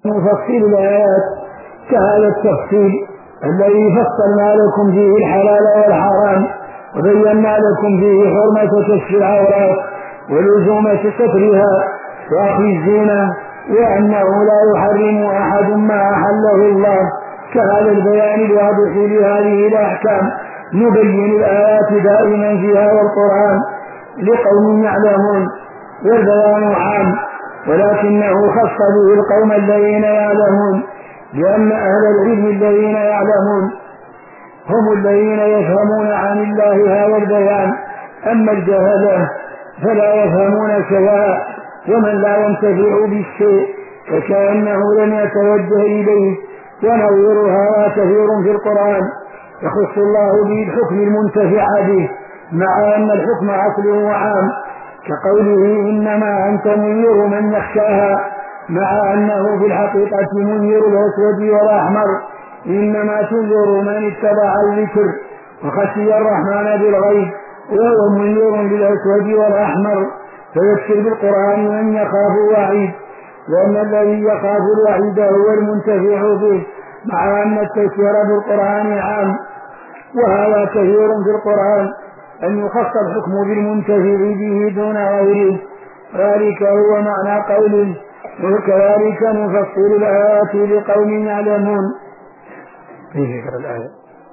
نفصل الآيات كهذا التفصيل الذي فصلنا لكم فيه الحلال والحرام وبينا لكم فيه حرمة كشف العورات ولزوم سترها وأخذ الزينة وأنه لا يحرم أحد ما أحله الله كهذا البيان الواضح لهذه الأحكام. نبين الآيات دائما فيها والقرآن لقوم يعلمون والبيان عام ولكنه خص به القوم الذين يعلمون لأن أهل العلم الذين يعلمون هم الذين يفهمون عن الله هذا البيان. أما الجهلة فلا يفهمون شيئا ومن لا ينتفع بالشيء فكأنه لم يتوجه إليه. ونظيرها كثير في القرآن يخص الله به الحكم المنتفع به مع أن الحكم عقله عام كقوله إنما أنت منير من يخشاها مع أنه في الحقيقة منير الأسود والأحمر إنما تنذر من اتبع الذكر وخشي الرحمن بالغيب وهو منير للأسود والأحمر فيبشر بالقرآن من يخاف الوعيد لأن الذي يخاف الوعيد هو المنتفع به مع أن التذكير بالقرآن عام. وهذا كثير في القرآن أن يخص الحكم بالمنتفع به دون غيره ذلك هو معنى قوله وكذلك نفصل الآيات لقوم يعلمون. فيه ذكر الآية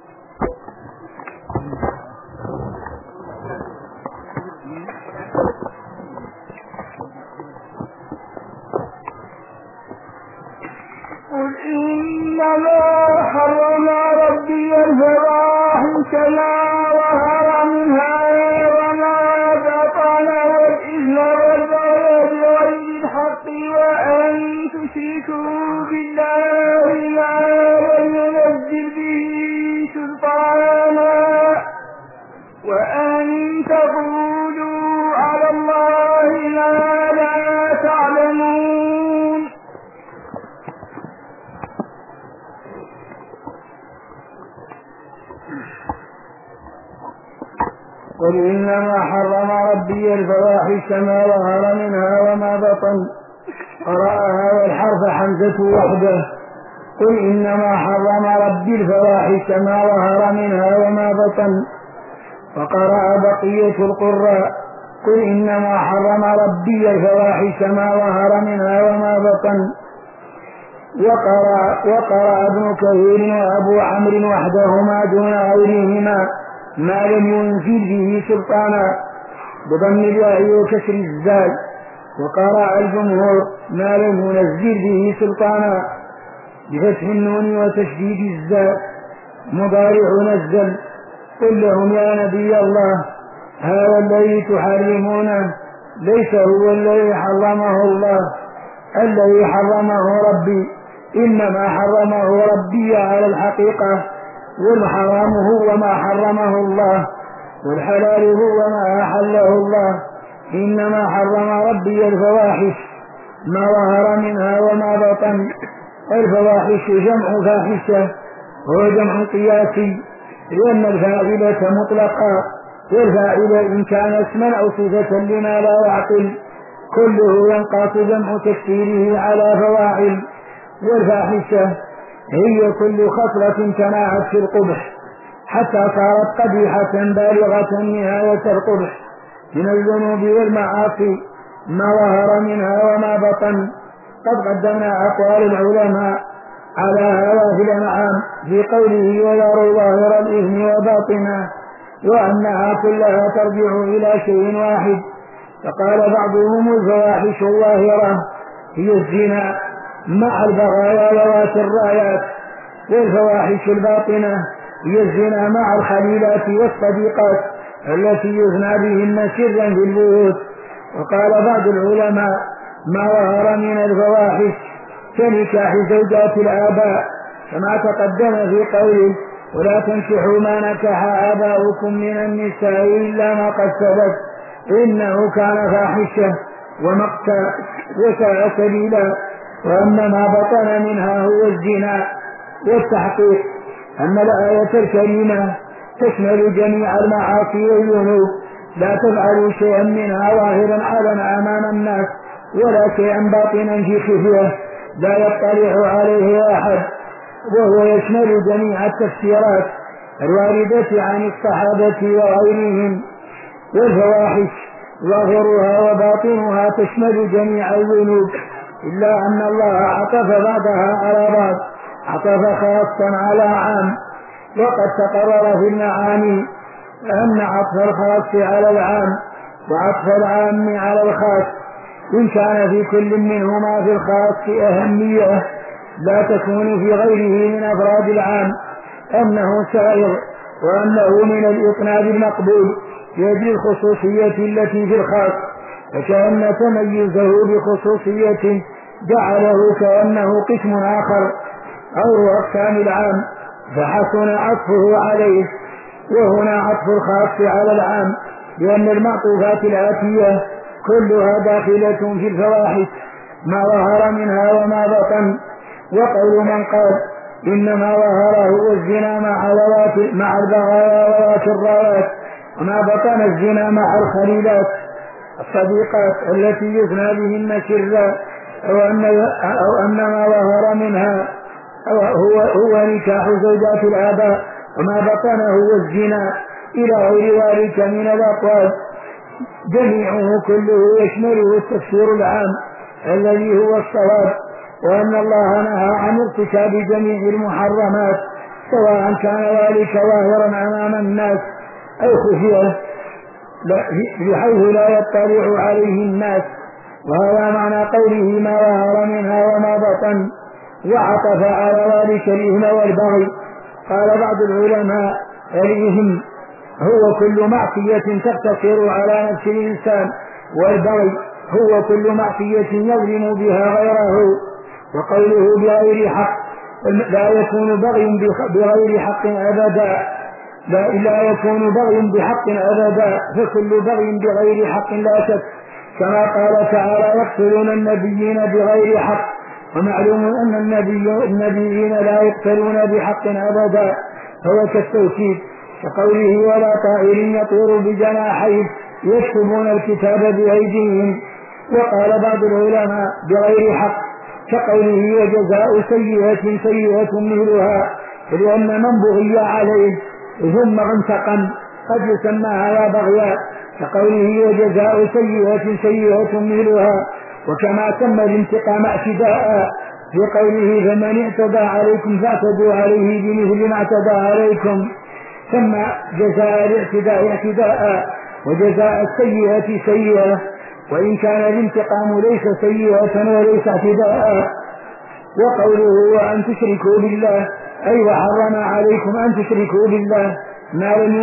قل إنما حرم ربي الفواحش ما ظهر منها وما بطن والإثم والبغي بغير الحق وأن تشركوا بالله ما لم ينزل به سلطانا وأن تقولوا على الله ما لا تعلمون. قل إنما حرم ربي الفواحش ما ظهر منها وما بطن. قرأ هذا الحرف حمزة وحده. قل إنما حرم ربي الفواحش ما ظهر منها وما بطن. وقرأ بقية القراء قل إنما حرم ربي الفواحش ما ظهر منها وما بطن. وقرأ ابن كثير وأبو عمرو وحدهما دون غيرهما ما لم ينزل به سلطانا بضم الياء وكسر الزال. وقرأ الجمهور ما لم ينزل به سلطانا بفتح النون وتشديد الزال مضارع نزل. قل لهم يا نبي الله هذا الذي تحرمونه ليس هو الذي حرمه الله الذي حرمه ربي إنما حرمه ربي على الحقيقة والحرام هو ما حرمه الله والحلال هو ما أحله الله. إنما حرم ربي الفواحش ما ظهر منها وما بطن. الفواحش جمع فاحشة هو جمع قياسي لأن الفاعلة مطلقة والفاعل إن كان اسما أو صفة لما لا يعقل كله ينقاط جمع تكثيره على فواعل. والفاحشة هي كل خصلة تناعت في القبح حتى صارت قبيحة بالغة نهاية القبح من الذنوب والمعاصي ما ظهر منها وما بطن. قد قدمنا أقوال العلماء على هذا في الأنعام في قوله ويروا ظاهر الإثم وباطنه وأنها كلها ترجع إلى شيء واحد. فقال بعضهم الفواحش الظاهرة هي الزنا مع البغايا ذوات الرايات والفواحش الباطنة هي الزنا مع الخليلات والصديقات التي يزنى بهن سرا في البيوت. وقال بعض العلماء ما ظهر من الفواحش كنكاح زوجات الآباء كما تقدم في قوله ولا تنكحوا ما نكح آباؤكم من النساء إلا ما قد سبق إنه كان فاحشة ومقتا وساء سبيلا. وأما ما بطن منها هو الزنا والتحقيق أن الآية الكريمة تشمل جميع المعاصي والذنوب لا تفعلوا شيئا منها ظاهرا علنا أمام الناس ولا شيئا باطنا في خفية لا يطلع عليه أحد، وهو يشمل جميع التفسيرات الواردة عن الصحابة وغيرهم. والفواحش ظاهرها وباطنها تشمل جميع الذنوب، إلا أن الله عطف بعضها على بعض، عطف خاصا على عام. وقد تقرر في المعاني أن عطف الخاص على العام وعطف العام على الخاص، إن كان في كل منهما في الخاص أهمية لا تكون في غيره من أفراد العام، أنه سائر وأنه من الإطناب المقبول يجري الخصوصية التي في الخاص، فكأن تميزه بخصوصية جعله كأنه قسم آخر أو أقسام العام، فحسن عطفه عليه. وهنا عطف الخاص على العام، لأن المعطوفات الآتية كلها داخلة في الفواحش، ما ظهر منها وما بطن. وقول من قال إنما ظهر هو الزنا مع البغايا وذات الرايات، وما بطن الزنا مع الخليلات الصديقات التي يزنى بهن الشرا، أو أن ما ظهر منها هو نكاح زوجات الآباء، وما بطن هو الزنا إلى غير ذلك من الأقوال، جميعه كله يشمله التفسير العام الذي هو الصواب، وأن الله نهى عن ارتكاب جميع المحرمات، سواء كان ذلك ظاهرا أمام الناس أو خفية بحيث لا يطلع عليه الناس. وهذا معنى قوله ما ظهر منها وما بطن، وعطف على ذلك الإثم والبغي. قال بعض العلماء الإثم هو كل معصية تقتصر على نفس الإنسان، والبغي هو كل معصية يظلم بها غيره. وقوله بغير حق لا يكون بغي بغير حق أبدا، لا يكون بغي بحق أبدا، فكل بغي بغير حق لا شك، كما قال تعالى يقتلون النبيين بغير حق، ومعلوم أن النبيين لا يقتلون بحق أبدا، هو كالتوكيد، كقوله ولا طائر يطير بجناحيه يكتبون الكتاب بأيديهم. وقال بعض العلماء بغير حق كقوله وجزاء سيئة سيئة مثلها، لأن من بغي عليه ثم انتقم قد يسمى هذا بغيا، كقوله وجزاء سيئة سيئة مثلها. وكما سمى الانتقام اعتداء في قوله فمن اعتدى عليكم فاعتدوا عليه بمثل ما اعتدى عليكم، سمى جزاء الاعتداء اعتداء وجزاء السيئة سيئة، وإن كان الانتقام ليس سيئة وليس اعتداء. وقوله وأن تشركوا بالله أي وحرم عليكم أن تشركوا بالله ما لم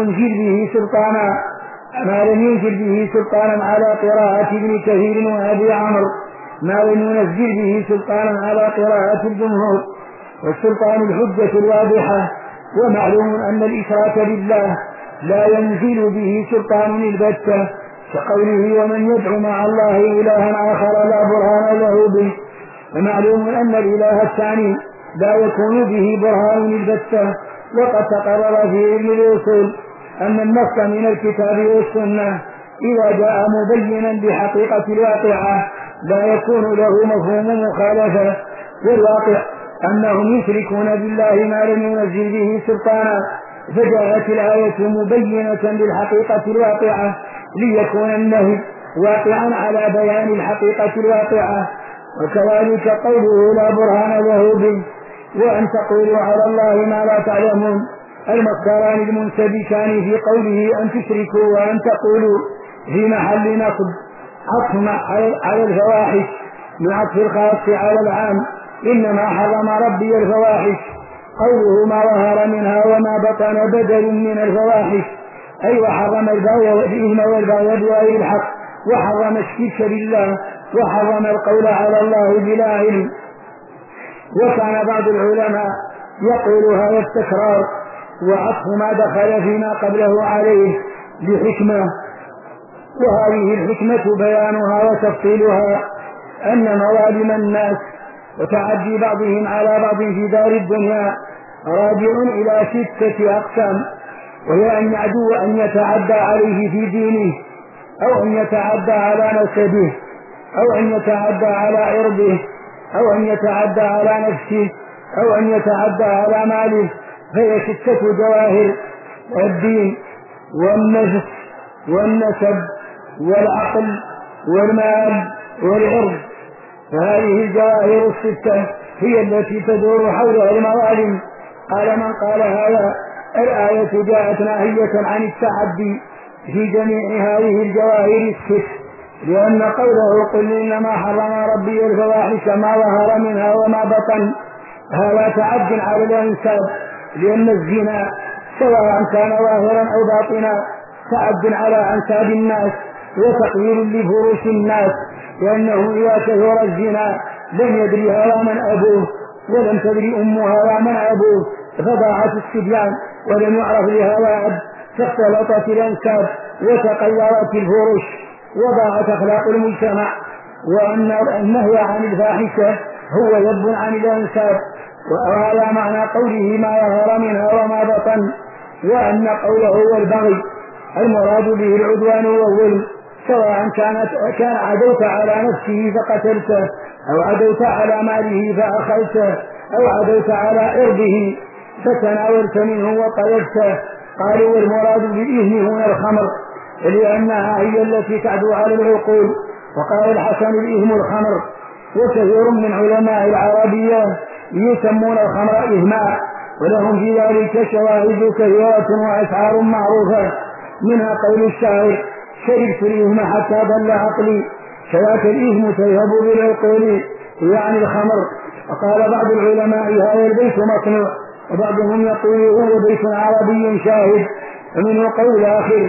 ينزل به سلطانا على قراءة ابن كثير وأبي عمرو، ما لم ينزل به سلطانا على قراءة الجمهور، والسلطان الحجة الواضحة. ومعلوم أن الإشراك بالله لا ينزل به سلطان البتة، كقوله ومن يدعو مع الله إلها آخر لا برهان له به. ومعلوم أن الإله الثاني لا يكون به برهان البتة. وقد تقرر في علم الأصول أن النص من الكتاب والسنة إذا جاء مبينا بحقيقة الواقعة لا يكون له مفهوم مخالفة، والواقع أنهم يشركون بالله ما لم ينزل به سلطانا، فجاءت الآية مبينة بالحقيقة الواقعة ليكون النهي واقعا على بيان الحقيقة الواقعة. وكذلك قوله لا برهان له به وأن تقولوا على الله ما لا تعلمون، المصدران المنسبكان في قوله أن تشركوا وأن تقولوا في محل نصب عطف على الفواحش بعطف الخاص على العام. إنما حرم ربي الفواحش، قوله ما ظهر منها وما بطن بدل من الفواحش، أي وحرم البغي والإثم والبغي بغير الحق، وحرم الشرك بالله، وحرم القول على الله بلا علم. وكان بعض العلماء يقول هذا التكرار وعطف ما دخل فيما قبله عليه لحكمة، وهذه الحكمة بيانها وتفصيلها أن مظالم الناس وتعدي بعضهم على بعض في دار الدنيا راجع إلى 6 أقسام، وهي أن يعدو أن يتعدى عليه في دينه، أو أن يتعدى على نسبه، أو أن يتعدى على عرضه، أو أن يتعدى على نفسه أو أن يتعدى على ماله، فهي 6 جواهر: الدين والنفس والنسب والعقل والمال والعرض. فهذه الجواهر 6 هي التي تدور حولها المظالم. قال من قال هذا: الآية جاءت ناهية عن التعدي في جميع هذه الجواهر 6، لأن قوله: قل إنما حرم ربي الفواحش ما ظهر منها وما بطن، هذا تعد على الإنسان، لأن الزنا سواء كان ظاهرا أو باطنا تعد على أنساب الناس وتقيير لفروش الناس، لأنه إذا كثر الزنا لم يدري هذا من أبوه ولم تدري أمها ومن أبوه، فضاعت الصبيان ولم يعرف لهذا أب، فاختلطت الأنساب وتقيرت الفروش وضاعت أخلاق المجتمع. وأن النهي عن الفاحشة هو يب عن الأنساب، وهذا معنى قوله: ما ظهر منها وما بطن. وأن قوله هو البغي المراد به العدوان والظلم، سواء كان عدوت على نفسه فقتلته، أو عدوت على ماله فأخذته، أو عدوت على عرضه فتناولت منه وقذفته. قالوا: والمراد بالإثم هنا الخمر، لأنها هي التي تعدو على العقول. وقال الحسن: الإثم الخمر. وكثير من علماء العربية يسمون الخمر إثما، ولهم في ذلك شواهد كثيرة وأشعار معروفة، منها قول الشاعر: شربت الإثم حتى ضل عقلي، فذاك الإثم تذهب بالعقول، يعني الخمر. وقال بعض العلماء: هذا البيت مصنوع، وبعضهم يقول هو بيت عربي شاهد. ومنه قول آخر: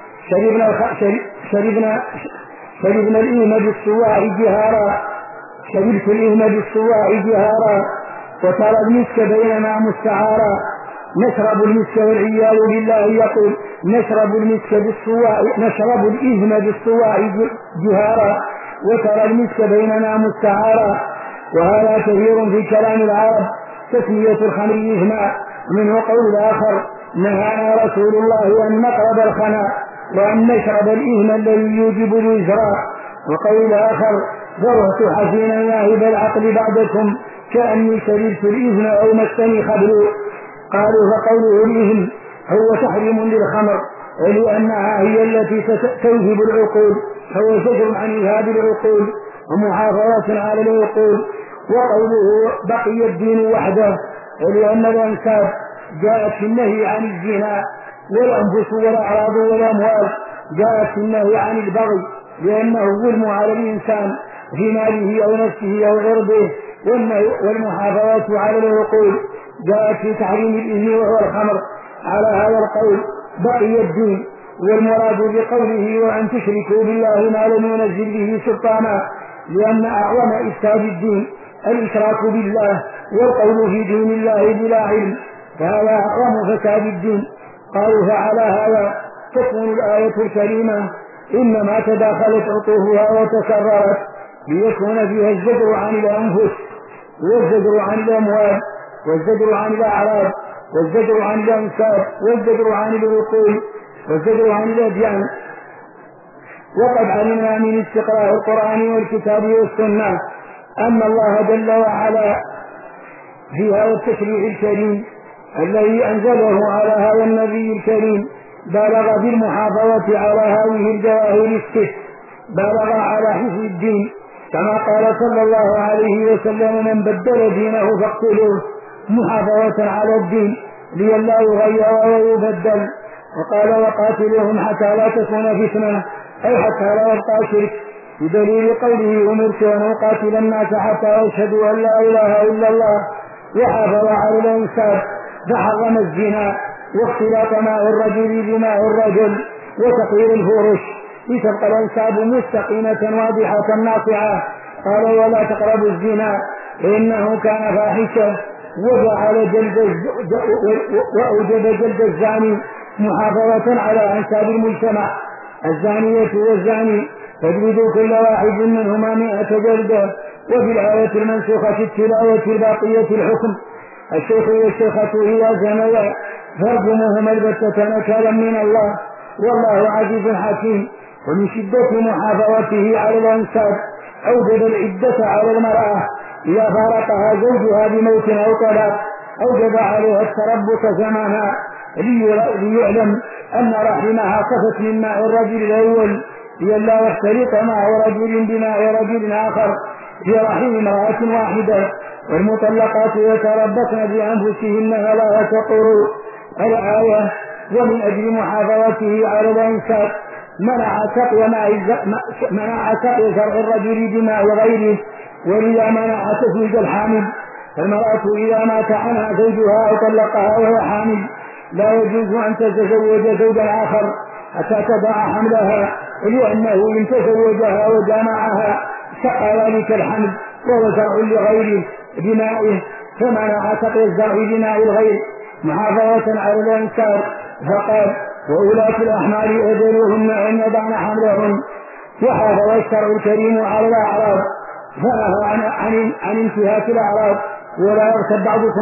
شربنا الإثم بالسواع جهارا، شربت الإثم بالسواع جهارا، وترى المسك بيننا مستعارا. نشرب المسك والعياذ بالله يقول: نشرب الإثم بالسواع جهارا، وترى المسك بيننا مستعارا. وهذا كثير في كلام العرب تسمية الخمر إثما. منه قول آخر: نهانا رسول الله أن نقرب الخنا وأن نشرب الإثم الذي يوجب الوزراء. وقول آخر: ذرهت حزينا ياهب العقل بعدكم كأني شربت الإثم أو مسني خبر. قالوا: فقوله الإثم هو تحريم للخمر، ولأنها هي التي توهب العقول، فهو زجر عن إذهاب العقول ومحافظة على العقول. وقوله: بقي الدين وحده، ولأن الأنساب جاءت في النهي عن الزنا، والأنفس والأعراض والأموال جاءت في النهي عن البغي، لأنه ظلم على الإنسان في ماله أو نفسه أو عرضه. والمحافظة على العقول جاءت في تحريم الإثم وهو الخمر. على هذا القول بقي الدين، والمراد بقوله: وأن تشركوا بالله ما لم ينزل به سلطانا، لأن أعظم إفساد الدين الإشراك بالله والقول في دين الله بلا علم، فهذا أعظم فساد الدين. قالوا: فعلى هذا تكون الآية الكريمة إنما تداخلت عطوفها وتكررت، ليكون فيها الزجر عن الأنفس، والزجر عن الأموال، والزجر عن الأعراض، والزجر عن الأنساب، والزجر عن العقول، والزجر عن الأديان. وقد علمنا من استقراء القرآن والكتاب والسنة أن الله جل وعلا في هذا التشريع الكريم الذي أنزله على هذا النبي الكريم بالغ بالمحافظة على هذه الجواهر 6، بالغ على حفظ الدين، كما قال صلى الله عليه وسلم: من بدل دينه فاقتلوه، محافظة على الدين لئلا يغير ويبدل. وقال: وقاتلوهم حتى لا تكون فتنة، أي حتى لا يبقى شرك، بدليل قوله: أمرت أن أقاتل الناس حتى يشهدوا أن لا إله إلا الله. وحافظ على الأنساب فحرم الزنا واختلاط ماء الرجل بماء الرجل وتقيير الفروش، لتبقى الأنساب مستقيمة واضحة ناصعة. قال: ولا تقربوا الزنا فإنه كان فاحشة، وأوجب جلد الزاني محافظة على أنساب المجتمع. الزانية والزاني فاجلدوا كل واحد منهما 100 جلدة. وفي الآية المنسوخة التلاوة الباقية الحكم: الشيخ والشيخة إذا زنيا فارجموهما البتة نكالا من الله والله عزيز حكيم. ومن شدة محافظته على الأنساب أوجب العدة على المرأة إذا فارقها زوجها بموت أو طلاق أوجب عليها التربص زمانا ليعلم أن رحمها صفت من ماء الرجل الأول لئلا يختلط ماء رجل بماء رجل آخر في رحم امرأة واحدة. والمطلقات يتربصن بأنفسهن ثلاثة قروء الآية. ومن أجل محافظته على الإنسان منع سقي زرع الرجل بماء غيره، ولذا منع تزويج الحامل. فالمرأة إذا مات عنها زوجها أو طلقها وهي حامل لا يجوز أن تتزوج زوجا آخر حتى تضع حملها، لأنه إن تزوجها وجامعها سقى ذلك الحمل وهو زرع لغيره بمائه، فمنع سقي الزرع بماء الغير محافظة على الإنسان. فقال وأولاة الأحمال أجلهن أن يضعن حملهن. وحافظ الشرع الكريم على الأعراض فنهى عن انتهاك الأعراض. ولا يغتب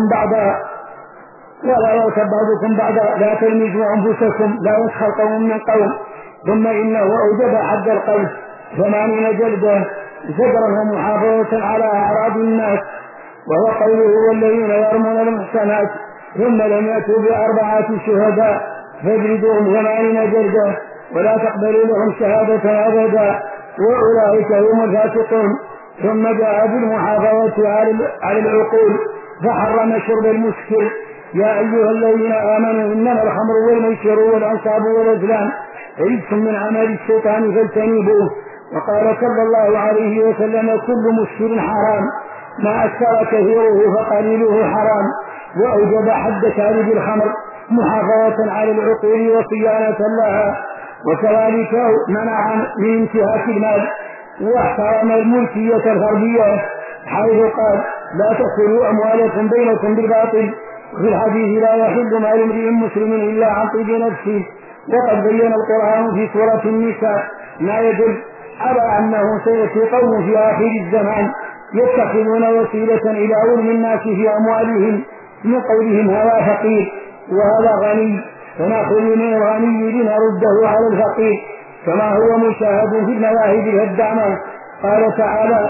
بعضكم بعضا لا تلمزوا أنفسكم لا يسخر قوم من قوم. ثم إنه أوجب حد القذف 80 جلدة زجرا ومحافظة على أعراض الناس. وهو قوله والذين يرمون المحصنات ثم لم يأتوا ب4 شهداء فاجلدوهم 80 جلدة ولا تقبلوا لهم شهادة أبدا وأولئك هم الفاسقون. ثم جاء بالمحافظة على العقول فحرم شرب المسكر. يا أيها الذين آمنوا إنما الخمر والميسر والأنصاب والأزلام رجس من عمل الشيطان فاجتنبوه. وقال صلى الله عليه وسلم كل مسكر حرام ما أسكر كثيره فقليله حرام. وأوجب حد شارب الخمر محافظة على العقول وصيانة لها. وكذلك منع من انتهاك المال واحترم الملكية الفردية حيث قال لا تأكلوا أموالكم بينكم بالباطل. في الحديث لا يحل مال امرئ مسلم إلا عن طيب نفسه. وقد بين القرآن في سورة النساء ما يدل على أنه سيأتي قوم في آخر الزمان يتخذون وسيلة إلى علم الناس في أموالهم من قولهم هذا فقير وهذا غني فنأخذ من الغني لنرده على الفقير كما هو مشاهد في المواهب الهدامة. قال تعالى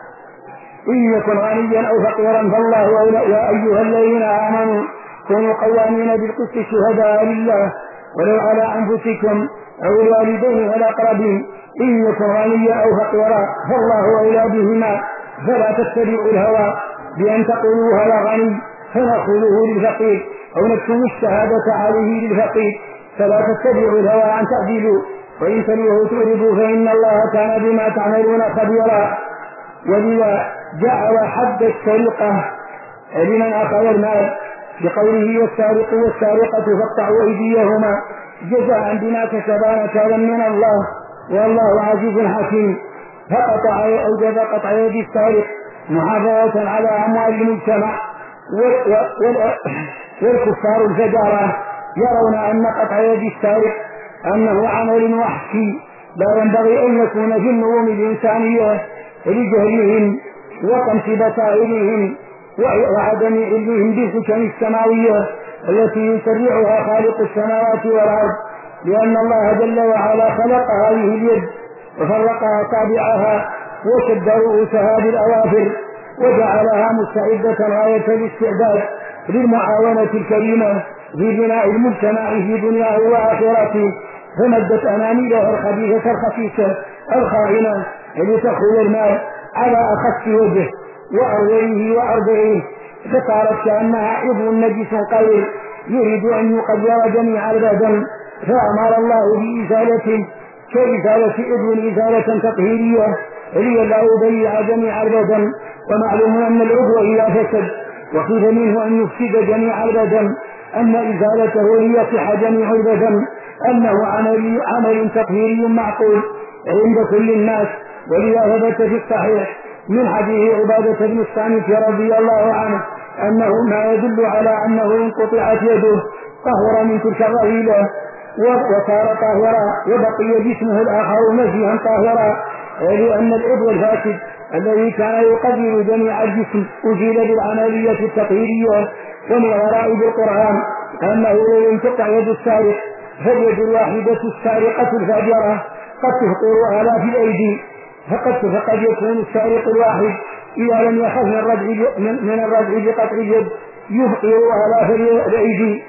إن يكن غنيا أو فقيرا فالله أولى. يا أيها الذين آمنوا كونوا قوامين بالقسط شهداء لله ولو على أنفسكم أو الوالدين والأقربين إن يكن غنيا أو فقيرا فالله أولى بهما فلا تتبعوا الهوى بأن تقولوا هذا غني فنأخذه للفقير أو نكتب الشهادة عليه للفقير. فلا تتبعوا الهوى أن تعدلوا وإن تلوه تعرضوا فإن الله كان بما تعملون خبيرا. ولذا جعل حد السرقة لمن أخذ المال بقوله والسارق والسارقة فاقطعوا أيديهما جزاء بما كسبا نكالا من الله والله عزيز حكيم. فقطع أوجب قطع يد السارق محافظة على أموال المجتمع. والكفار الفجارة يرون أن قطع يد السارق أنه عمل وحشي لا ينبغي أن يكون في النظم الإنسانية لجهلهم وطمس بصائرهم وعدم علمهم بالحكم السماوية التي يشرعها خالق السماوات والأرض. لأن الله جل وعلا خلق هذه اليد وفرق أصابعها وشد رؤوسها بالأوافر وجعلها مستعدة غاية الاستعداد للمعاونة الكريمة في بناء المجتمع في دنياه وآخرته. فمدت أناملها الخبيثة الخفيفة الخائنة لتأخذ المال على أخف وجه وأرضيه وأرضيه فصارت كأنها عضو نجس قليل يريد أن يقدر جميع البدن. فأمر الله بإزالته كإزالة عضو إزالة تطهيرية لئلا يضيع جميع البدن. ومعلوم أن العضو إذا فسد وخيف منه أن يفسد جميع البدن أن إزالته ليصح جميع البدن أنه عمل تطهيري معقول عند كل الناس. ولذا ثبت في الصحيح من حديث عبادة بن الصامت رضي الله عنه أنه ما يدل على أنه إن قطعت يده طهر من تلك الرذيلة وصار طاهرا وبقي جسمه الآخر نزيها طاهرا. لأن العضو الفاسد الذي كان يقدر جميع الجسم أزيل بالعملية التطهيرية. ومن غرائب القرآن أنه لو انقطع يد السارق فاليد الواحدة السارقة الفاجرة قد تفطر آلاف الأيدي فقد يكون السارق الواحد إذا لم يخف من الردع بقطع اليد يفقر آلاف الأيدي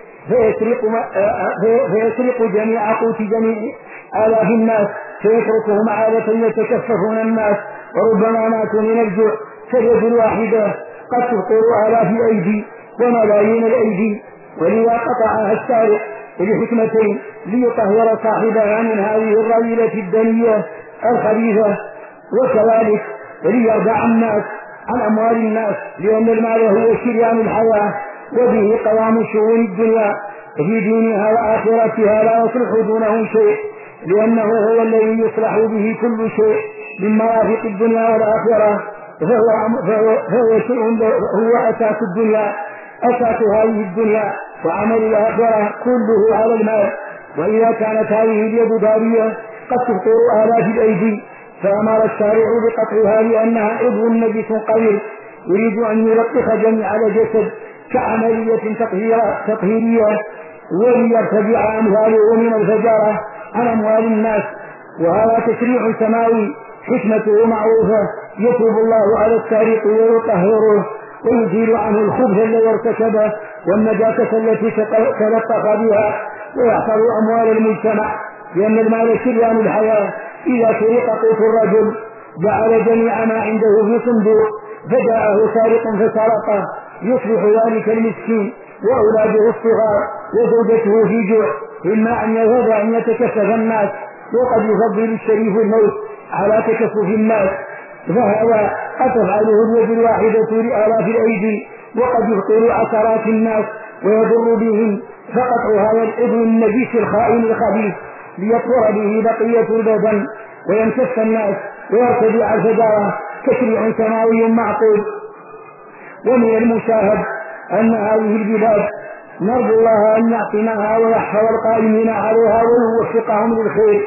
فيسرق جميع قوت جميع آلاف الناس فيتركهم عادة يتكففون الناس وربما ماتوا من الجوع. فاليد الواحدة قد تفقر آلاف الأيدي وملايين الأيدي. ولذا قطعها الشارع لحكمتين: ليطهر صاحبها من هذه الرذيلة الدنية الخبيثة، وكذلك ليرضع الناس عن أموال الناس، لأن المال هو شريان الحياة وبه قوام شؤون الدنيا في دينها وآخرتها لا يصلح دونه شيء، لأنه هو الذي يصلح به كل شيء من مرافق الدنيا والآخرة. فهو شيء هو أساس الدنيا، أساس هذه الدنيا، وعمل الآخرة كله على المال. وإذا كانت هذه اليد دارية قد تفطر آلاف الأيدي فأمر الشارع بقطعها لأنها عضو نجس قذر يريد أن يلطخ جميع الجسد كعملية تطهيرية وليرتفع أمثاله من الفجارة عن أموال الناس. وهذا تشريع سماوي حكمته معروفة: يتوب الله على السارق ويطهره ويزيل عنه الخبث الذي ارتكبه والنجاسة التي تلطخ بها ويحفظ أموال المجتمع، لأن المال شريان الحياة. إذا سرق قوت الرجل جعل جميع ما عنده في صندوق فجاءه سارق فسرقه يصبح ذلك المسكين وأولاده الصغار وزوجته في جوع، إما أن يذهب أن يتكفف الناس، وقد يفضل الشريف الموت على تكفف الناس. فهذا قد تفعله اليد الواحدة لآلاف الأيدي وقد يفطر عشرات الناس ويضر بهم. فقطع هذا العضو النجس الخائن الخبيث ليطهر به بقية البدن ويمسك الناس ويرتدع الفجارة تشريع سماوي معقول. ومن المشاهد أن هذه البلاد نرجو الله أن يعصمها ويحفظ القائمين عليها ويوفقهم للخير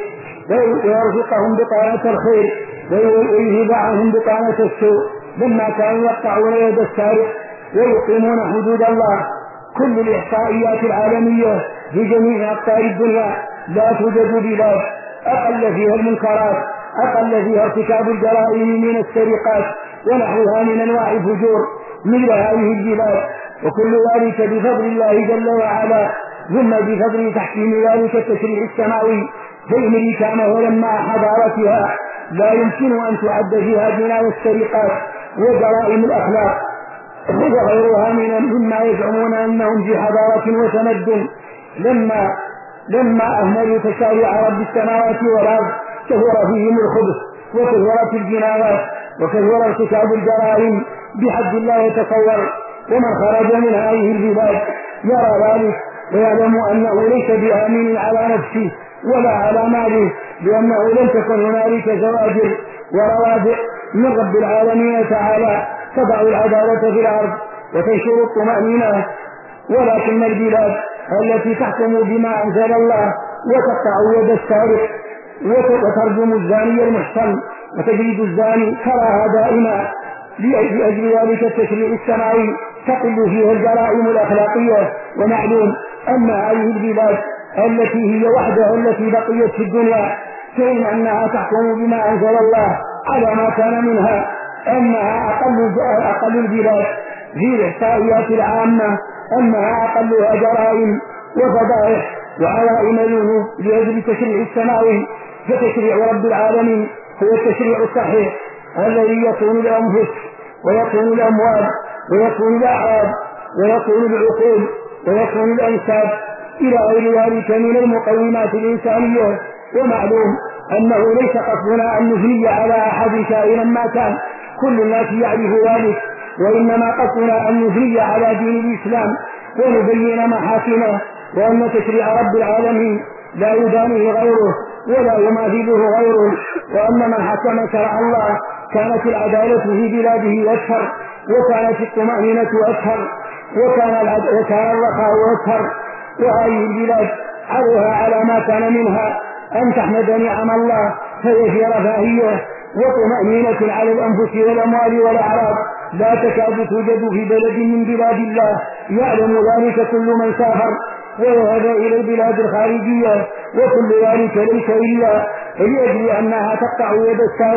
ويرزقهم بطانة الخير ويذهب عنهم بطانة السوء، لما كانوا يقطعون يد السارق ويقيمون حدود الله. كل الإحصائيات العالمية في جميع أقطار الدنيا لا توجد بلاد أقل فيها المنكرات، أقل فيها ارتكاب الجرائم من السرقات ونحوها من أنواع الفجور مثل هذه البلاد، وكل ذلك بفضل الله جل وعلا، ثم بفضل تحكيم ذلك التشريع السماوي. فأمريكا مثلا مع حضارتها لا يمكن أن تعد فيها جناية السرقات وجرائم الأخلاق وغيرها مما يزعمون أنهم في حضارة وتمدن. لما أهملوا تشاريع رب السماوات والأرض كثر فيهم الخبث وكثرت الجنايات وكثر ارتكاب الجرائم بحد لا يتصور. ومن خرج من هذه البلاد يرى ذلك ويعلم أنه ليس بآمن على نفسه ولا على ماله، لأنه لم تكن هنالك زواجر وروادع من رب العالمين تعالى تضع العدالة في الأرض وتنشر الطمأنينة. ولكن البلاد التي تحكم بما أنزل الله وتقطع يد السارق وترجم الزاني المحصن وتجلد الزاني تراها دائما لأجل ذلك التشريع السماوي تقل فيها الجرائم الأخلاقية. ومعلوم أن هذه البلاد التي هي وحدها التي بقيت في الدنيا كون أنها تحكم بما أنزل الله على ما كان منها، أنها أقل البلاد في الإحصائيات العامة، أنها أقلها جرائم وفضائح وعلائم ذنوب لأجل التشريع السماوي. فتشريع رب العالمين هو التشريع الصحيح الذي يصون الأنفس ويصون الأموال ويصون الأعراض ويصون العقول ويصون الأنساب إلى غير ذلك من المقومات الإنسانية. ومعلوم أنه ليس قصدنا أن نثني على أحد كائنا ما كان، كل الناس يعرف ذلك، وإنما قصدنا أن نثني على دين الإسلام ونبين محاسنه، وأن تشريع رب العالمين لا يدانيه غيره ولا يماثله غيره، وأن من حكم شرع الله كانت العدالة في بلاده أكثر وكانت الطمأنينة أكثر وكان الرخاء أكثر. وهذه البلاد عليها على ما كان منها أن تحمد نعم الله فهي في رفاهية وطمأنينة على الأنفس والأموال والأعراض لا تكاد توجد في بلد من بلاد الله. يعلم ذلك كل من سافر وذهب إلى البلاد الخارجية، وكل ذلك ليس إلا لأجل أنها تقطع يد السارق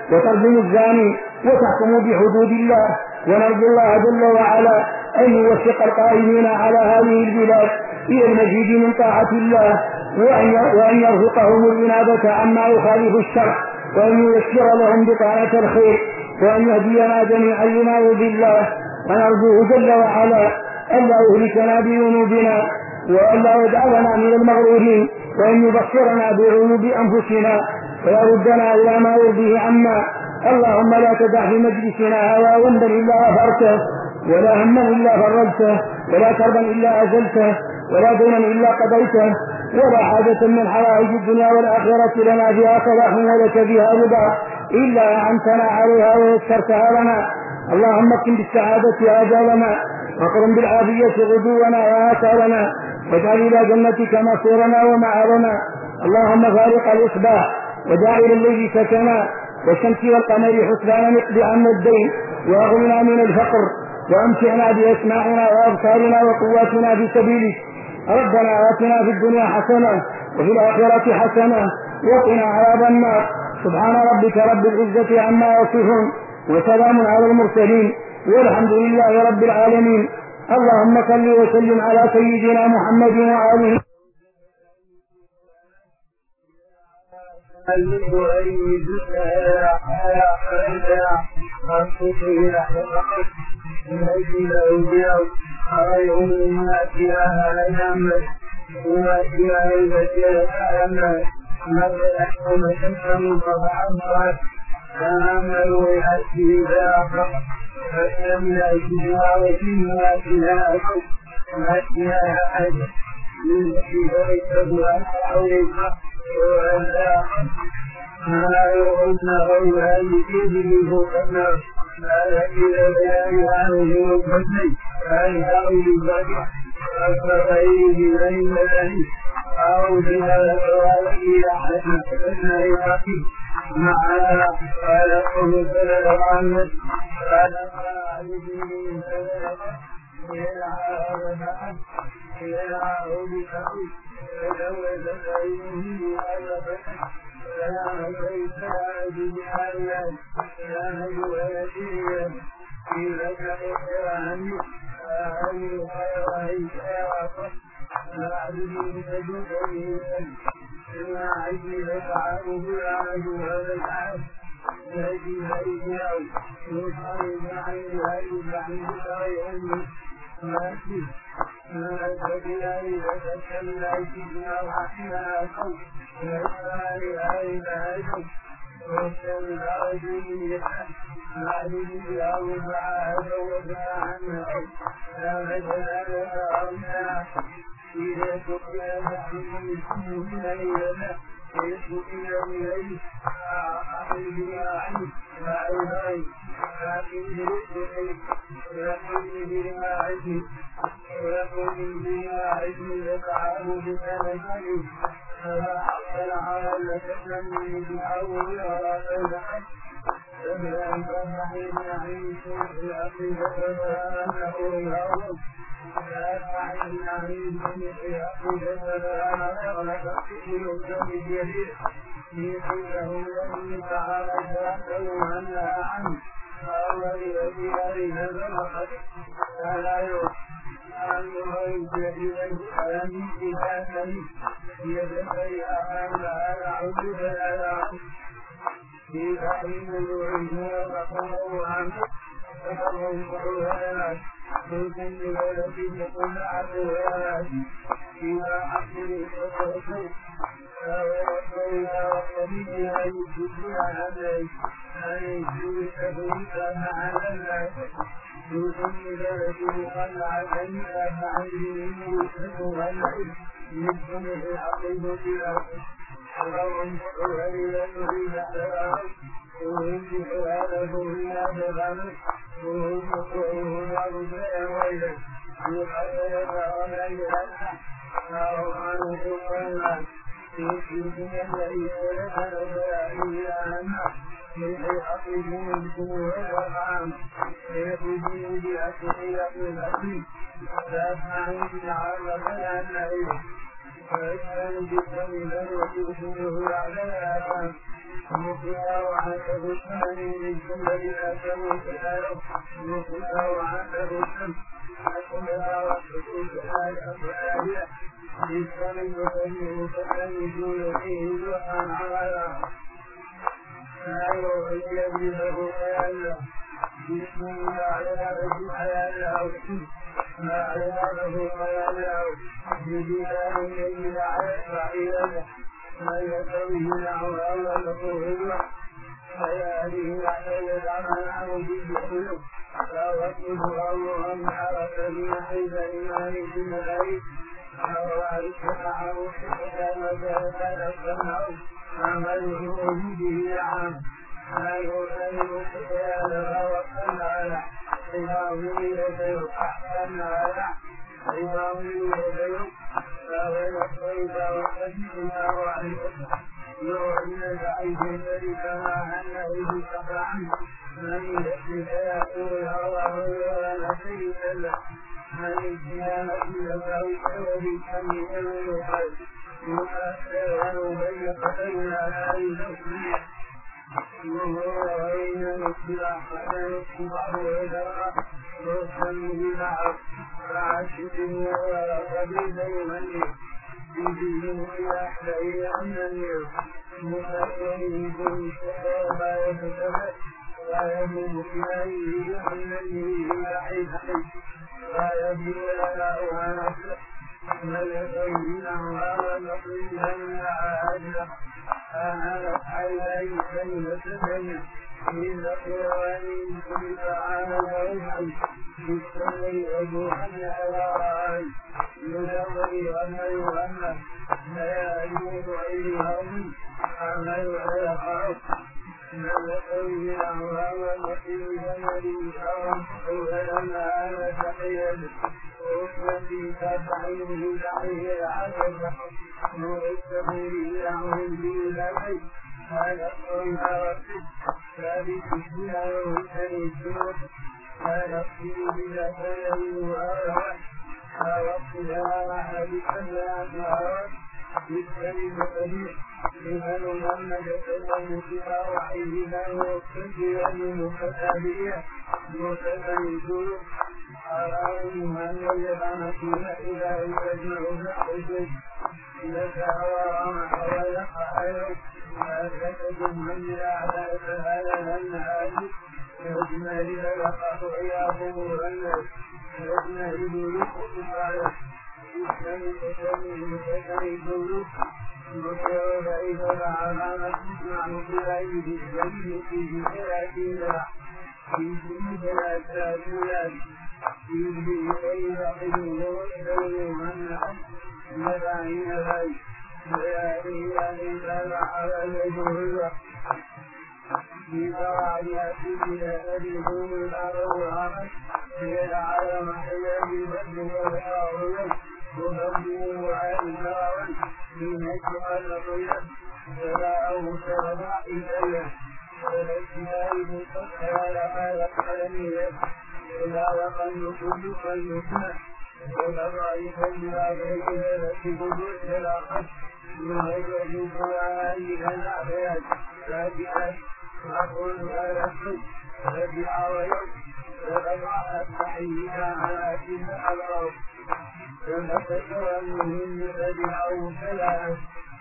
وترجم الزاني وتحكم بحدود الله. ونرجو الله جل وعلا أن يوفق القائمين على هذه البلاد إلى المزيد من طاعة الله، وأن يرزقهم الإنابة عما يخالف الشرع، وأن ييسر لهم بطانة الخير، وأن يهدينا جميعا لما يرضي الله. ونرجوه جل وعلا ألا يهلكنا بذنوبنا، وألا يجعلنا من المغرورين، وأن يبصرنا بعيوب أنفسنا ويردنا إلى ما يرضيه عنا. اللهم لا تدع في مجلسنا هوى ذنبا إلا غفرته، ولا هما إلا فرجته، ولا كربا إلا أزلته، ولا دينا إلا قضيته، ولا حاجة من حوائج الدنيا والآخرة لنا فيها صلاح ولك فيها رضا إلا أعنتنا عليها ويسرتها لنا. اللهم اكن بالسعادة آجالنا، واقرم بالعافية غدونا وآثارنا، واجعل إلى جنتك مصيرنا ومعارنا. اللهم فارق الإصباح وجاعل الليل سكنا، والشمس والقمر حسبانا، اقض عنا الدين واغننا من الفقر، وامتعنا باسماعنا وابصارنا وقواتنا في سبيلك. ربنا آتنا في الدنيا حسنة وفي الآخرة حسنة وقنا عذاب النار. سبحان ربك رب العزة عما يصفون، وسلام على المرسلين، والحمد لله رب العالمين. اللهم صل وسلم على سيدنا محمد وآله. مطلع وعدد الثاني من جملة أكل كتاب مطلع وعدد الثاني أكلها وحدود الأفعال للسلم وسلم فتنجون فيه وحن على لا يوحي بله خيالا بسم الله يعرف خيالا ما عياله خيالا بجلال يجب على فعيلا ما يسوي له أوله خياله على العمل عن بالحلم لا وصله الله من عرف من حيث إيمان بن الغيب أو عرفه كان ذلك السمع عمله وجوده عام لا يؤمن خيالها وصل على إمامه يدعو أحسن على إمامه يدعو فغير الطيب وحديثنا وعلمه يوعد بعيد الذي كما أنه سبعا من يحدث يقول الله ولا شيء له من الديانة لفوت وبالكم يملك يؤثر بين قتلنا لا يدخل وهو بين مصباح ويصبح ويدرى ويسمى معه فعشت ولا قبيل يمني يجيهم يحلى يمني متأكد بالشقاء لا يتسبب لا يمن فيه يمني يحيث لا يبدو لنا نفسه ملكينه هذا نقيلا عاجلا أنا حيث كلمة إن قرآن كل تعالى ويحي بالسمي وجوها على رأي يدور أن يهمل لا يجوز إليهم عمل على خلق ملكينه هذا نقيلا وليسهم ولما أنا تقيد وفي تبعيه دعيه العجب مرتبه لهم بالله هذا الصيد والسد ثابت بلا يهتني السوء لا نقصد بلا سلم وأهوى لا وقتها أحد كلا أهوى بالكلمة قدير لمن محمد سلم فيها وحيدنا وقتها لمتتابعه متتابعه أرأيهم أن يلبن فيها إذا يجمع فأجد لك أوام حولك أيضا لا تجد من الأعداء فهذا النهاج يجمل لقاه عياضه الناس يجمل بلوك على يسلم تسلم تسلم وكيف إذا العلامة تسمع بغير الجنة في جهة في جهة الأساسيات يجري إلى حلوه ويسلم عنه مدعين ذلك ويأتي إلى على الجهة في بعض أسئلة تجدون الأرض والعمل على محيا بالبدن والأرض وبدنه على الزراعة من أجمل الطيب فلا سربع إليه والاجتهاد مستقر على القلمية ولا وقل كل فلسنة ولا ضعيف بلا في قدوس الآخر وهجر فوائد الأعياد سابقا أقول على الصدق ربع ويوم وربع التحيين على كل الأرض ونفسر منهم ربعه ثلاث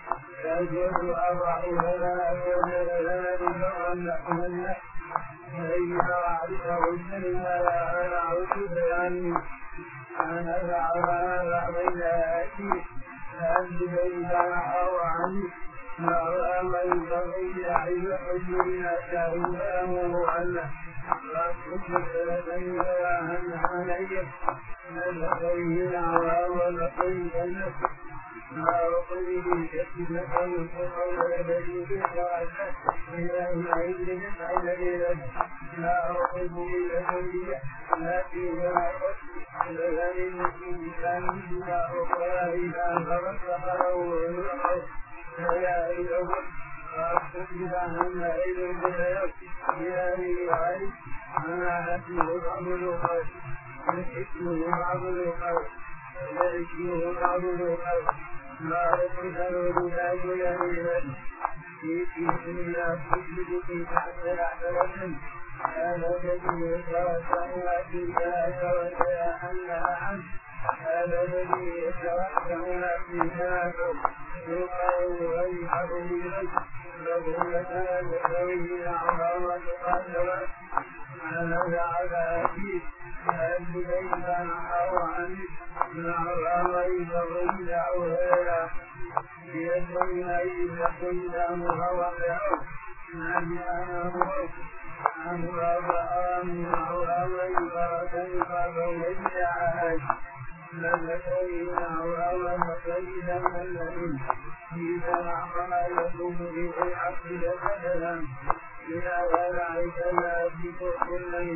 تجد أضع لنا ولا لنا نحمل فإن أعرفه السلم لا أعرف بياني أنا فعلها بين آتي أنت بين أو عني ما أمل بغي أحيى حجرنا شاهده عنه وأصبح سلسل وأهل عليه نلقيه ولقيه النفس ما أقله كثيرا وقال بديك وعلى إله عيد نفعل إلى لا أقل إلى كلية لكن لا أقل لغير كان لا أقل إلى فرصه ونحو فيا إله أقصد عنه إلى الجهل يا إلهي أنا أسمه بعض الوقت اسمه بعض الوقت اسمه بعض الوقت ما أقصد لا يمين في لا تشرك في تحت الأحسن هذا الذي يتوسع فيها وتأهلها عنه هذا الذي يتوسع فيها يقال ويحب إليه فضلة يستوي أعظم تقدمت هذا على أكيد أهل بيتا أو عنه مع الأمر فضل أولياء بيدين إذا كنت مغوطئ ما بأنه أمر وكيف بوليت عهد لنسيناه أولا سيدا الذي إذا أعمالكم بالحق لسلم إلى ذلك لا تكون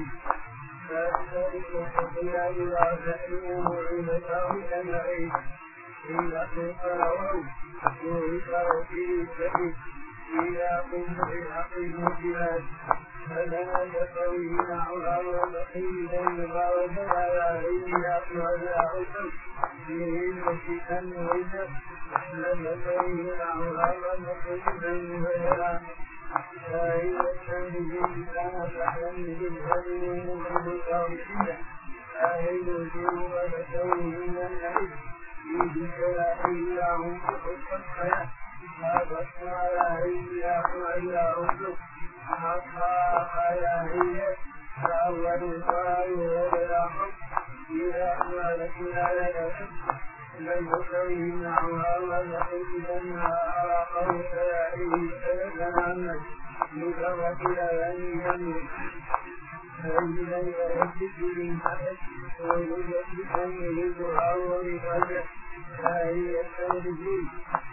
فأسألكم فقيا إذا تحلموا عمته تنعيد إذا تنقلوا يوهكوا في السبيل إذا كنت بالحق المجلات فلا يستوي معها وبقيدا يقاوم على إلا ولا فيه المشيئا وإذا لم يستوي معها وبقيدا ولا فإذا الشمس كان فحلا بالهدي بالتوحيد أهل الجنوب فتوه من العيد فيه شرائع لهم بحق الحياة هذا على إلا أرجو حقا على هي فأول قال ولا حق إذا أمالتنا لنا لم يسوي معها ولحيدنها على قول سيائه فيتنامل مجرد لأني فإذا يهدد من حدث ويجد يريدها ورفاجة فهي التنجيل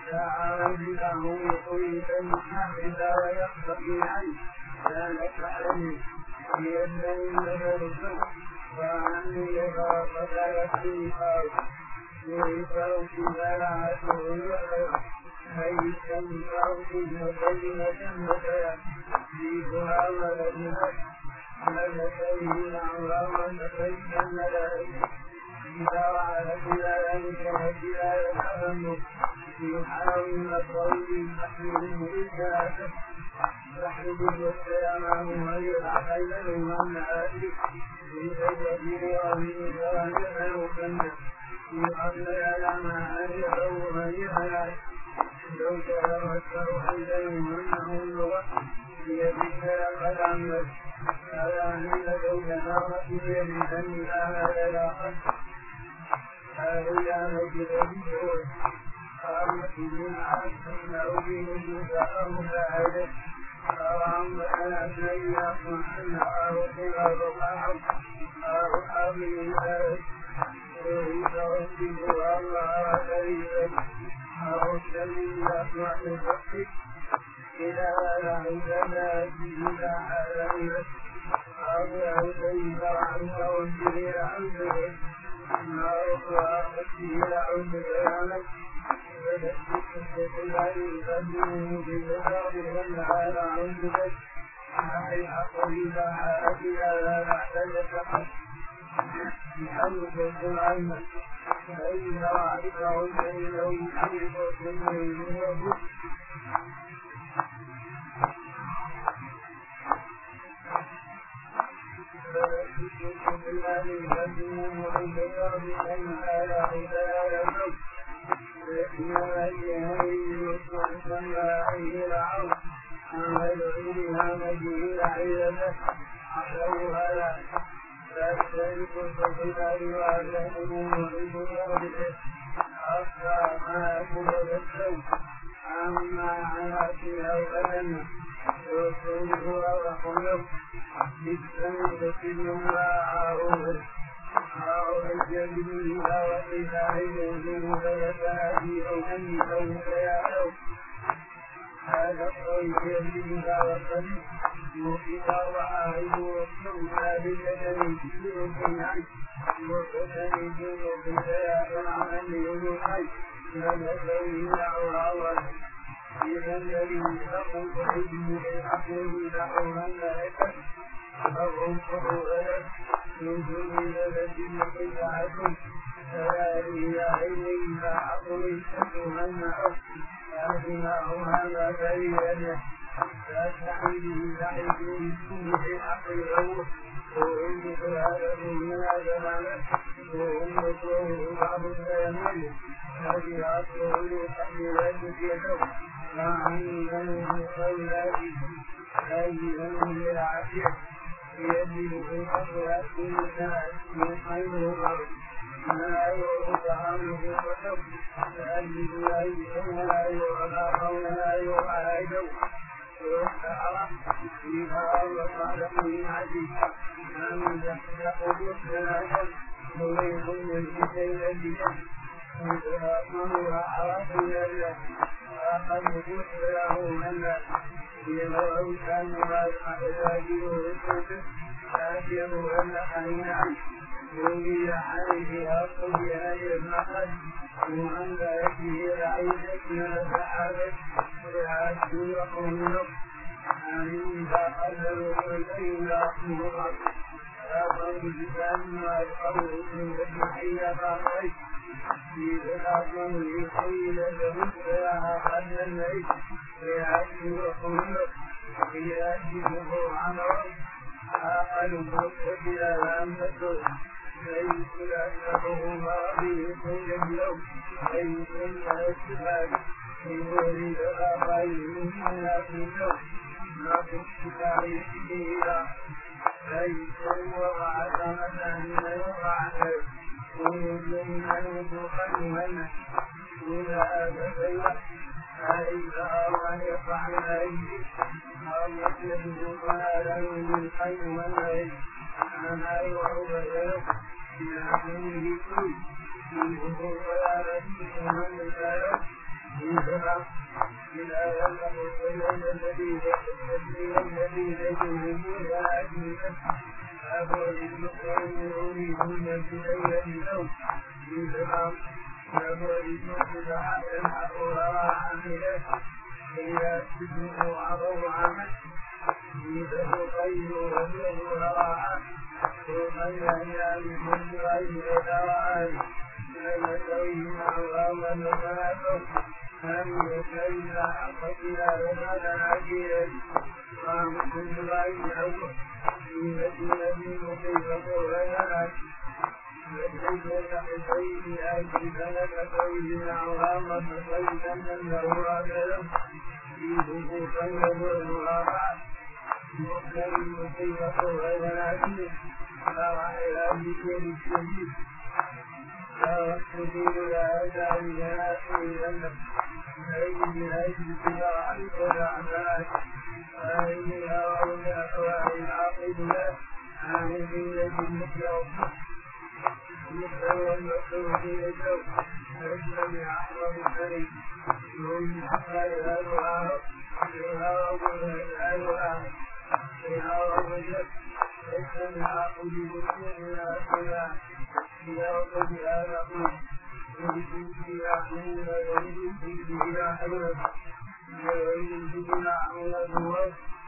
فعاجله قيدا حافظا ويقتضي عنه كانت عليه بيدين الرسل وعني يغاق يكفيها ويفرق بلاعته الوحر فيسا فرق مبينة مكيا فيها ولدها ملكيه معها ونفيد الملائكة إذا وعلت ذلك فلا يتأمل يحاول الطويل تحمله إجازة تحمل والسلام ويحيل والنآل في سجده ومن ذلك المكمل يحمل على ما أجله ويحيل لو ترمته إليهم أنه اللغة بيدك لقد عمت على أن لو تنامت بيدك النساء لا قد هذا مجد الدور قامت من عاصم أو بهم فأهم فعدت أرام أنا سيئة أنها وقل رضاهم أرحب الناس وإذا ربك الله كريما أرسل الله وحفظك إلى عندنا بنا علينا أرجع كيف عنك وانجلي عنك ما أخوى أخذي عنك عنك فنسك الله يقدمه بالنهار من على عنك أي أقرب حالك على نحتاج فقط بحمد عنك فإن وعدك عنك لو يحيط كل يوم هذا الطيب يجب وقد وإذا وعاه وصلنا بالجدل بسرعة عنه وقتل جنوب سياء عن يوحي فنسوي عراوة إذا الذي تقول حجم الحقل دعوها الملكة فهم فهولت من دون ذلك قطعة فلا هي إليها عقل شكوها النعم لكنهما ما بين فاستعينه لعبه في حق الأول وإن هذا من هذا وأمته بعض الأيمان هذه أصله لقبل ذلك يدعو وعن من قولاته هذه من العافية يجب في قبل كل ساعة من خير الأرض ما يرضى في القدر فأجل لا يسمى لا يرضى قولا يعادوا ويستحرى فيها وقال من عزيز من يحدق بالسلام مريض من كتير ويقول أعراف الله وأقل له من يمرأ كان ما يحتاجه ويسوده فأجره أن حينا يولي عليه أقل بهذه المقل وأن لا يجيه رعيدك من السحابة ويعاد وقوم آمين فأقلوا كلهم لأقل الأرض فأقل بسان ما يقوله من الحية فأقل في ذلك يقيل له فيها قد الميت ويعد وقوم ويأجده عمرا أقل مستقبلا لأمته ليس لأنه مرضي كل يوم ليس الاستفاد يريد الأقل من اليوم ما كنت تعيشه ليس وضعت مثلا وضعت ومن المدخل منه ولا أبدا فإذا الله يفعل أيدي أو يجب قال من خير منه أنا يعبد بأمره كل منه ولا رسول من الآيات إذا إلى الذي يجب ولا أجل أبواب المسلمين يريدون بغير اليوم إذا أبواب المسلمين حقها عاملة إذا سجنوا عرضوا عمل إذا تغيروا وجهوا رواعا ومن يهيا من غير دواعي لن يتوين عواما وثلاثة هم يتوين حقتنا وماذا عجيلا وهم كل غير أول الذي مصيبة غيرها لكي يتحسين أجل فلك توين عواما فصيدا له أبدا في حقوقا يدور رابعا مصدر المصيبة غير عجيل لا إلى ذكر الشديد لا تدير لا داعي لها إلا أي أجل سباع الأعمال أيها وأولى أوائل عاقب له عاملين بالمكر مثل والمكر في الجو أجل أحمد الكريم وهم حقا الألوان فيها وأولى الألوان فيها وأولى ليس من عاقب بسيئنا أسلا فيها وأولى ألوان وبسيء فيها حين وبسيء فيها حين ويجب بنا عمل الزواج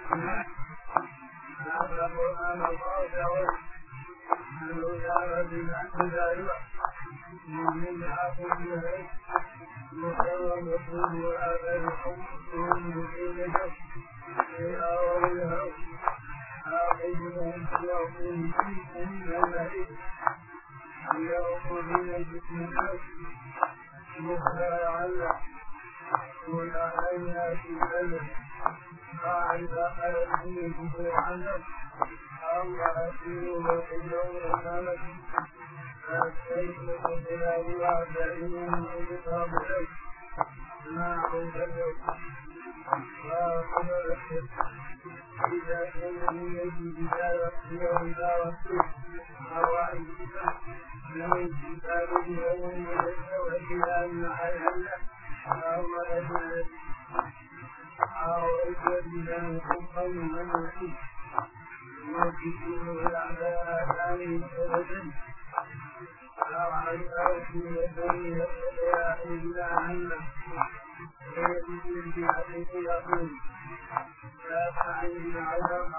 نعم القرآن القاطع أنه جعل بمعنى ذلك من عقل الهيك مستوى المسؤول وآثار حكمهم بحيلته في أولها عاقبهم يعقل فيكم من الهيك يعقل من الجسمات مختار عنه والأحياء في الألم قاعد أخذت فيه عنه الله أسيره وحجره وكانت فأستيقظ بلا وعدائهم وإقام له ما عودته وأخذ الشرك إذا كان يجب بلا يخفيه لا وصيه أرواح الكتاب من كتابه ومن يدعو إلى أن حيث أو أجل أو أجل حقا من يحب وكتبه الأعداء ثاني سببا أو عن أرسل يدري يستطيع إلا عنه ويجب بحديث يقول لا تعين عذابا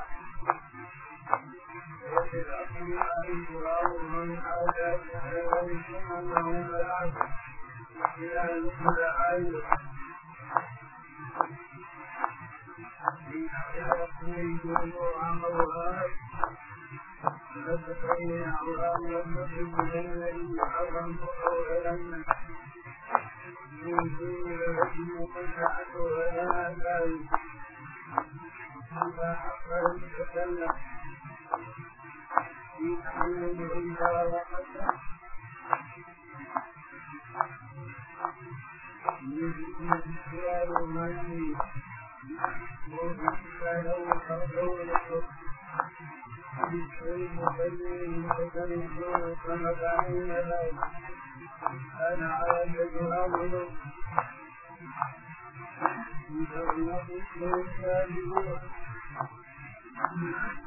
وفي الأصل أيضا من عذاب حيوانكم أنه العبد إلى مثل عين أنا